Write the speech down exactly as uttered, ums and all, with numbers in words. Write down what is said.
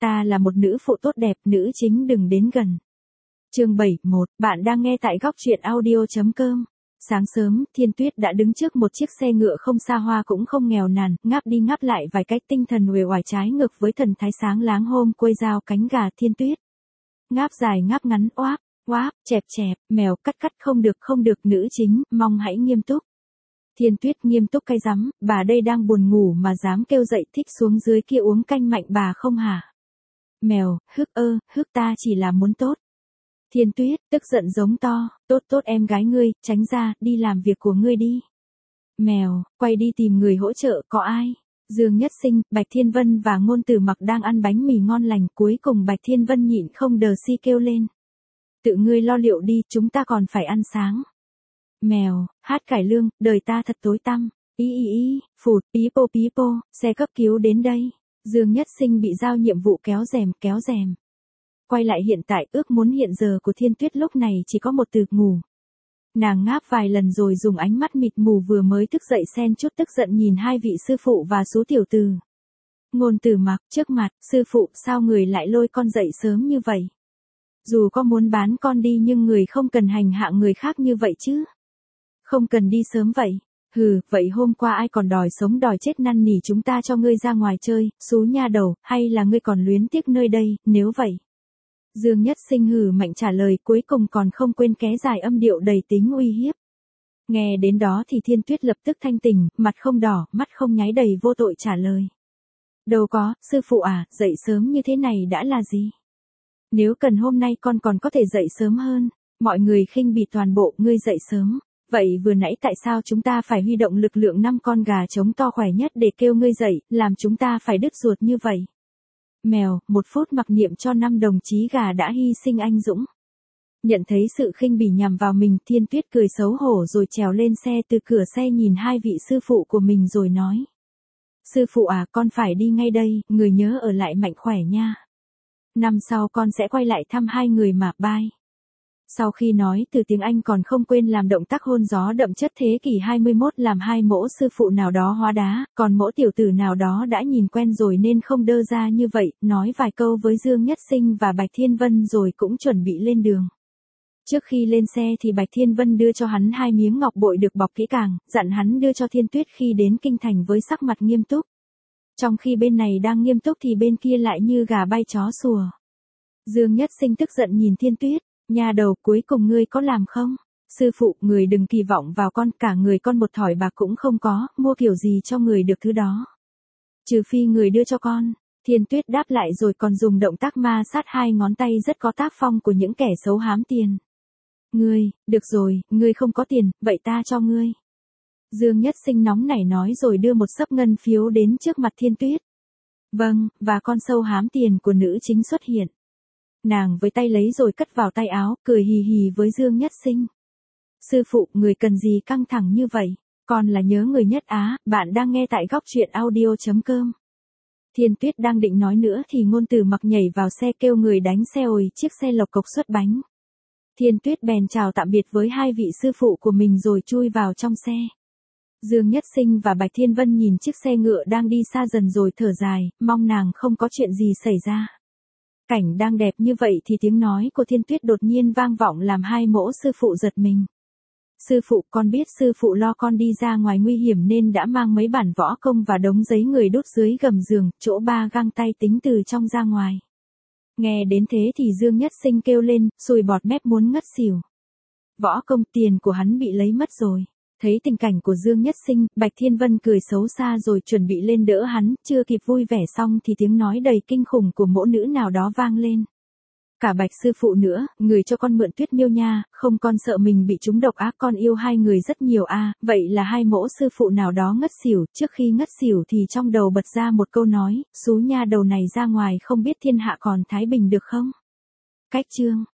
ta là một nữ phụ tốt đẹp, nữ chính đừng đến gần. Chương bảy một, bạn đang nghe tại góc truyện audio.com. Sáng sớm, Thiên Tuyết đã đứng trước một chiếc xe ngựa không xa hoa cũng không nghèo nàn, ngáp đi ngáp lại vài cách, tinh thần uể oải trái ngược với thần thái sáng láng hôm quây dao cánh gà. Thiên Tuyết ngáp dài ngáp ngắn, oáp, oáp, chẹp chẹp, mèo cắt cắt, không được không được, nữ chính, mong hãy nghiêm túc. Thiên Tuyết nghiêm túc cái rắm, bà đây đang buồn ngủ mà dám kêu dậy, thích xuống dưới kia uống canh mạnh bà không hả? Mèo, hức ơ, hức ta chỉ là muốn tốt. Thiên Tuyết, tức giận giống to, tốt tốt em gái ngươi, tránh ra, đi làm việc của ngươi đi. Mèo, quay đi tìm người hỗ trợ, có ai? Dương Nhất Sinh, Bạch Thiên Vân và Ngôn Tử Mặc đang ăn bánh mì ngon lành, cuối cùng Bạch Thiên Vân nhịn không đờ si kêu lên. Tự ngươi lo liệu đi, chúng ta còn phải ăn sáng. Mèo, hát cải lương, đời ta thật tối tăm. Ý ý ý, phụt, pí pô pí pô, xe cấp cứu đến đây. Dương Nhất Sinh bị giao nhiệm vụ kéo rèm, kéo rèm. Quay lại hiện tại, ước muốn hiện giờ của Thiên Tuyết lúc này chỉ có một từ: ngủ. Nàng ngáp vài lần rồi dùng ánh mắt mịt mù vừa mới thức dậy xen chút tức giận nhìn hai vị sư phụ và số tiểu tử. Ngôn Tử Mặc, trước mặt, sư phụ, sao người lại lôi con dậy sớm như vậy? Dù có muốn bán con đi nhưng người không cần hành hạ người khác như vậy chứ. Không cần đi sớm vậy. Hừ, vậy hôm qua ai còn đòi sống đòi chết năn nỉ chúng ta cho ngươi ra ngoài chơi, xú nha đầu, hay là ngươi còn luyến tiếc nơi đây, nếu vậy? Dương Nhất Sinh hừ mạnh trả lời, cuối cùng còn không quên ké dài âm điệu đầy tính uy hiếp. Nghe đến đó thì Thiên Tuyết lập tức thanh tỉnh, mặt không đỏ, mắt không nháy, đầy vô tội trả lời. Đâu có, sư phụ à, dậy sớm như thế này đã là gì? Nếu cần hôm nay con còn có thể dậy sớm hơn. Mọi người khinh bỉ toàn bộ, ngươi dậy sớm. Vậy vừa nãy tại sao chúng ta phải huy động lực lượng năm con gà trống to khỏe nhất để kêu ngươi dậy, làm chúng ta phải đứt ruột như vậy? Mèo, một phút mặc niệm cho năm đồng chí gà đã hy sinh anh dũng. Nhận thấy sự khinh bỉ nhằm vào mình, Thiên Tuyết cười xấu hổ rồi trèo lên xe, từ cửa xe nhìn hai vị sư phụ của mình rồi nói. Sư phụ à, con phải đi ngay đây, người nhớ ở lại mạnh khỏe nha. Năm sau con sẽ quay lại thăm hai người mà, bye. Sau khi nói từ tiếng Anh còn không quên làm động tác hôn gió đậm chất thế kỷ hai mươi mốt, làm hai mỗ sư phụ nào đó hóa đá, còn mỗ tiểu tử nào đó đã nhìn quen rồi nên không đơ ra như vậy, nói vài câu với Dương Nhất Sinh và Bạch Thiên Vân rồi cũng chuẩn bị lên đường. Trước khi lên xe thì Bạch Thiên Vân đưa cho hắn hai miếng ngọc bội được bọc kỹ càng, dặn hắn đưa cho Thiên Tuyết khi đến kinh thành với sắc mặt nghiêm túc. Trong khi bên này đang nghiêm túc thì bên kia lại như gà bay chó sủa. Dương Nhất Sinh tức giận nhìn Thiên Tuyết. Nhà đầu, cuối cùng ngươi có làm không? Sư phụ, người đừng kỳ vọng vào con, cả người con một thỏi bạc cũng không có, mua kiểu gì cho người được thứ đó. Trừ phi người đưa cho con. Thiên Tuyết đáp lại rồi còn dùng động tác ma sát hai ngón tay rất có tác phong của những kẻ xấu hám tiền. Ngươi, được rồi, ngươi không có tiền, vậy ta cho ngươi. Dương Nhất Sinh nóng nảy nói rồi đưa một xấp ngân phiếu đến trước mặt Thiên Tuyết. Vâng, và con sâu hám tiền của nữ chính xuất hiện. Nàng với tay lấy rồi cất vào tay áo, cười hì hì với Dương Nhất Sinh. Sư phụ, người cần gì căng thẳng như vậy? Con là nhớ người nhất á, bạn đang nghe tại góc truyện audio.com. Thiên Tuyết đang định nói nữa thì Ngôn Tử Mặc nhảy vào xe kêu người đánh xe ồi, chiếc xe lộc cộc xuất bánh. Thiên Tuyết bèn chào tạm biệt với hai vị sư phụ của mình rồi chui vào trong xe. Dương Nhất Sinh và Bạch Thiên Vân nhìn chiếc xe ngựa đang đi xa dần rồi thở dài, mong nàng không có chuyện gì xảy ra. Cảnh đang đẹp như vậy thì tiếng nói của Thiên Tuyết đột nhiên vang vọng làm hai mỗ sư phụ giật mình. Sư phụ, con biết sư phụ lo con đi ra ngoài nguy hiểm nên đã mang mấy bản võ công và đống giấy người đút dưới gầm giường, chỗ ba găng tay tính từ trong ra ngoài. Nghe đến thế thì Dương Nhất Sinh kêu lên, sùi bọt mép muốn ngất xỉu. Võ công, tiền của hắn bị lấy mất rồi. Thấy tình cảnh của Dương Nhất Sinh, Bạch Thiên Vân cười xấu xa rồi chuẩn bị lên đỡ hắn, chưa kịp vui vẻ xong thì tiếng nói đầy kinh khủng của mỗ nữ nào đó vang lên. Cả Bạch sư phụ nữa, người cho con mượn Tuyết Miêu nha, không con sợ mình bị trúng độc ác, con yêu hai người rất nhiều a. À, vậy là hai mỗ sư phụ nào đó ngất xỉu, trước khi ngất xỉu thì trong đầu bật ra một câu nói, xú nha đầu này ra ngoài không biết thiên hạ còn thái bình được không? Cách chương